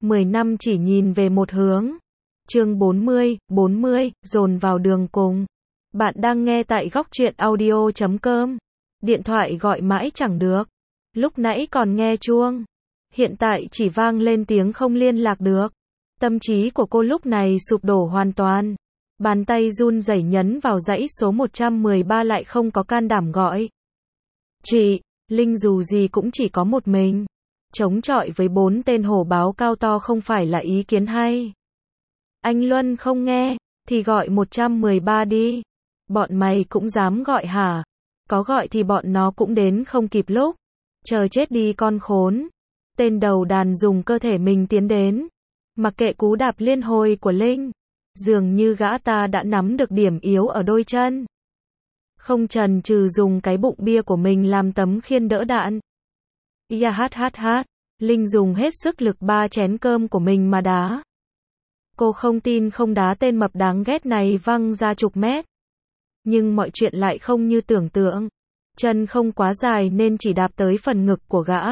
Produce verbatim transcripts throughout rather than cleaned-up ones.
mười năm chỉ nhìn về một hướng. Chương bốn mươi, bốn mươi, dồn vào đường cùng. Bạn đang nghe tại góc truyện audio chấm com. Điện thoại gọi mãi chẳng được. Lúc nãy còn nghe chuông. Hiện tại chỉ vang lên tiếng không liên lạc được. Tâm trí của cô lúc này sụp đổ hoàn toàn. Bàn tay run rẩy nhấn vào dãy số một trăm mười ba lại không có can đảm gọi. Chị, Linh dù gì cũng chỉ có một mình. Chống chọi với bốn tên hổ báo cao to không phải là ý kiến hay. Anh Luân không nghe, thì gọi một trăm mười ba đi. Bọn mày cũng dám gọi hả? Có gọi thì bọn nó cũng đến không kịp lúc. Chờ chết đi con khốn. Tên đầu đàn dùng cơ thể mình tiến đến. Mặc kệ cú đạp liên hồi của Linh. Dường như gã ta đã nắm được điểm yếu ở đôi chân. Không chần chừ dùng cái bụng bia của mình làm tấm khiên đỡ đạn. Ya hát hát hát. Linh dùng hết sức lực ba chén cơm của mình mà đá. Cô không tin không đá tên mập đáng ghét này văng ra chục mét. Nhưng mọi chuyện lại không như tưởng tượng. Chân không quá dài nên chỉ đạp tới phần ngực của gã.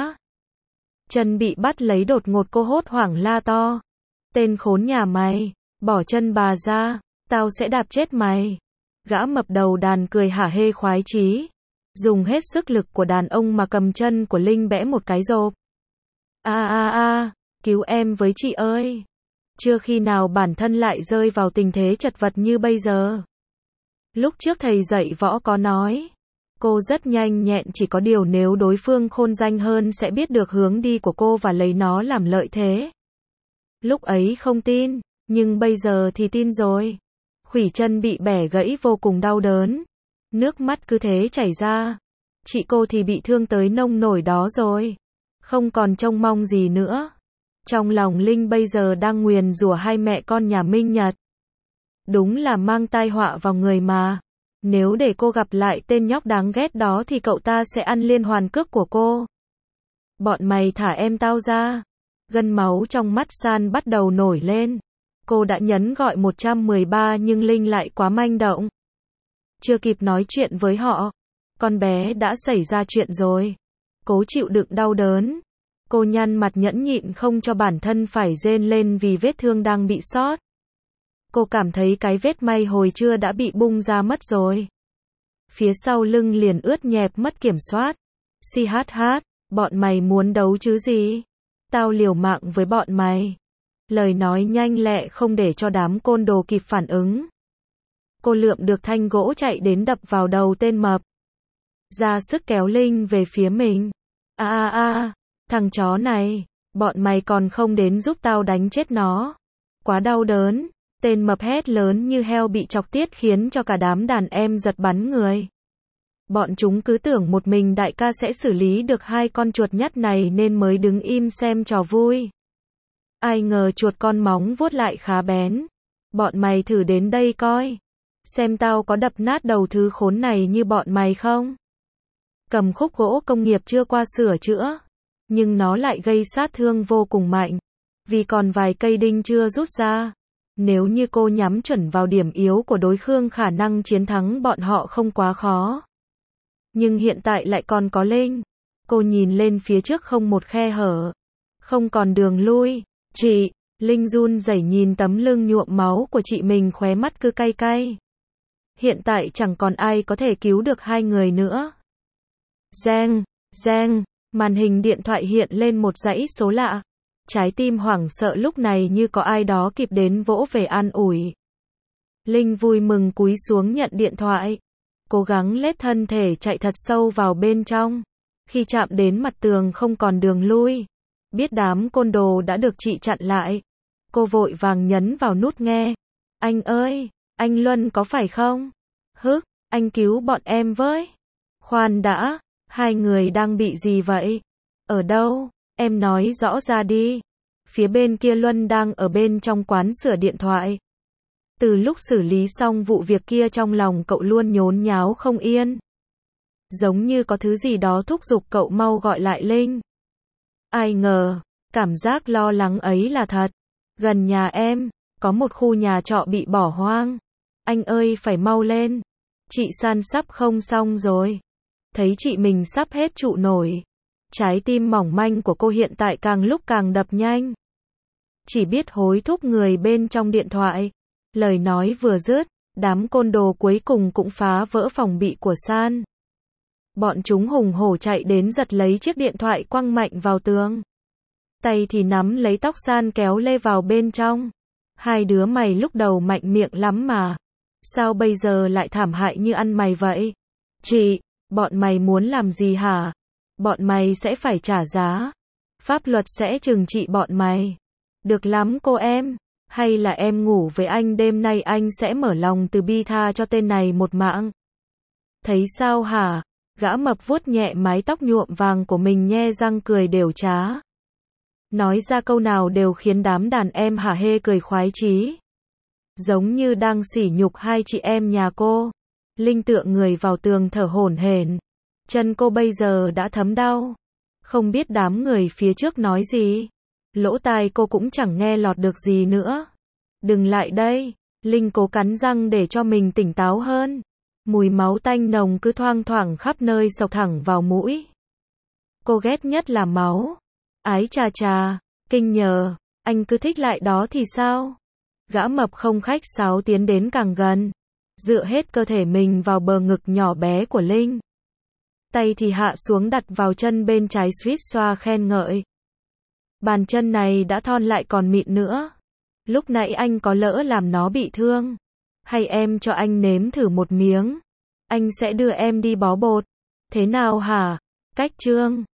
Chân bị bắt lấy đột ngột, cô hốt hoảng la to. Tên khốn nhà mày, bỏ chân bà ra, tao sẽ đạp chết mày. Gã mập đầu đàn cười hả hê khoái chí. Dùng hết sức lực của đàn ông mà cầm chân của Linh bẽ một cái rộp. A a a, cứu em với chị ơi. Chưa khi nào bản thân lại rơi vào tình thế chật vật như bây giờ. Lúc trước thầy dạy võ có nói, cô rất nhanh nhẹn, chỉ có điều nếu đối phương khôn danh hơn sẽ biết được hướng đi của cô và lấy nó làm lợi thế. Lúc ấy không tin, nhưng bây giờ thì tin rồi. Khuỷu chân bị bẻ gãy vô cùng đau đớn. Nước mắt cứ thế chảy ra. Chị cô thì bị thương tới nông nổi đó rồi. Không còn trông mong gì nữa. Trong lòng Linh bây giờ đang nguyền rủa hai mẹ con nhà Minh Nhật. Đúng là mang tai họa vào người mà. Nếu để cô gặp lại tên nhóc đáng ghét đó thì cậu ta sẽ ăn liên hoàn cước của cô. Bọn mày thả em tao ra. Gân máu trong mắt San bắt đầu nổi lên. Cô đã nhấn gọi một trăm mười ba nhưng Linh lại quá manh động. Chưa kịp nói chuyện với họ, con bé đã xảy ra chuyện rồi. Cố chịu đựng đau đớn. Cô nhăn mặt nhẫn nhịn không cho bản thân phải rên lên vì vết thương đang bị sót. Cô cảm thấy cái vết may hồi trưa đã bị bung ra mất rồi. Phía sau lưng liền ướt nhẹp mất kiểm soát. Xì hát hát, bọn mày muốn đấu chứ gì? Tao liều mạng với bọn mày. Lời nói nhanh lẹ không để cho đám côn đồ kịp phản ứng. Cô lượm được thanh gỗ chạy đến đập vào đầu tên mập. Ra sức kéo Linh về phía mình. A a a, thằng chó này, bọn mày còn không đến giúp tao đánh chết nó. Quá đau đớn. Tên mập hét lớn như heo bị chọc tiết khiến cho cả đám đàn em giật bắn người. Bọn chúng cứ tưởng một mình đại ca sẽ xử lý được hai con chuột nhắt này nên mới đứng im xem trò vui. Ai ngờ chuột con móng vuốt lại khá bén. Bọn mày thử đến đây coi. Xem tao có đập nát đầu thứ khốn này như bọn mày không? Cầm khúc gỗ công nghiệp chưa qua sửa chữa. Nhưng nó lại gây sát thương vô cùng mạnh. Vì còn vài cây đinh chưa rút ra. Nếu như cô nhắm chuẩn vào điểm yếu của đối phương khả năng chiến thắng bọn họ không quá khó. Nhưng hiện tại lại còn có Linh. Cô nhìn lên phía trước không một khe hở. Không còn đường lui. Chị, Linh run rẩy nhìn tấm lưng nhuộm máu của chị mình, khóe mắt cứ cay cay. Hiện tại chẳng còn ai có thể cứu được hai người nữa. Reng, reng, màn hình điện thoại hiện lên một dãy số lạ. Trái tim hoảng sợ lúc này như có ai đó kịp đến vỗ về an ủi. Linh vui mừng cúi xuống nhận điện thoại. Cố gắng lết thân thể chạy thật sâu vào bên trong. Khi chạm đến mặt tường không còn đường lui. Biết đám côn đồ đã được chị chặn lại. Cô vội vàng nhấn vào nút nghe. Anh ơi, anh Luân có phải không? Hức, anh cứu bọn em với. Khoan đã, hai người đang bị gì vậy? Ở đâu? Em nói rõ ra đi. Phía bên kia Luân đang ở bên trong quán sửa điện thoại. Từ lúc xử lý xong vụ việc kia trong lòng cậu luôn nhốn nháo không yên. Giống như có thứ gì đó thúc giục cậu mau gọi lại Linh. Ai ngờ, cảm giác lo lắng ấy là thật. Gần nhà em, có một khu nhà trọ bị bỏ hoang. Anh ơi phải mau lên. Chị San sắp không xong rồi. Thấy chị mình sắp hết trụ nổi. Trái tim mỏng manh của cô hiện tại càng lúc càng đập nhanh. chỉ biết hối thúc người bên trong điện thoại. Lời nói vừa dứt, đám côn đồ cuối cùng cũng phá vỡ phòng bị của San. Bọn chúng hùng hổ chạy đến giật lấy chiếc điện thoại quăng mạnh vào tường. Tay thì nắm lấy tóc San kéo lê vào bên trong. Hai đứa mày lúc đầu mạnh miệng lắm mà. Sao bây giờ lại thảm hại như ăn mày vậy? Chị, bọn mày muốn làm gì hả? Bọn mày sẽ phải trả giá. Pháp luật sẽ trừng trị bọn mày. Được lắm cô em. Hay là em ngủ với anh đêm nay anh sẽ mở lòng từ bi tha cho tên này một mạng. Thấy sao hả? Gã mập vuốt nhẹ mái tóc nhuộm vàng của mình nhe răng cười đểu trá. Nói ra câu nào đều khiến đám đàn em hả hê cười khoái chí. Giống như đang sỉ nhục hai chị em nhà cô. Linh tựa người vào tường thở hổn hển. Chân cô bây giờ đã thấm đau. Không biết đám người phía trước nói gì. Lỗ tai cô cũng chẳng nghe lọt được gì nữa. Đừng lại đây. Linh cố cắn răng để cho mình tỉnh táo hơn. Mùi máu tanh nồng cứ thoang thoảng khắp nơi xộc thẳng vào mũi. Cô ghét nhất là máu. Ái chà chà, kinh nhờ, anh cứ thích lại đó thì sao? Gã mập không khách sáo tiến đến càng gần. Dựa hết cơ thể mình vào bờ ngực nhỏ bé của Linh. Tay thì hạ xuống đặt vào chân bên trái suýt xoa khen ngợi. Bàn chân này đã thon lại còn mịn nữa. Lúc nãy anh có lỡ làm nó bị thương. Hay em cho anh nếm thử một miếng. Anh sẽ đưa em đi bó bột. Thế nào hả? Cách trương.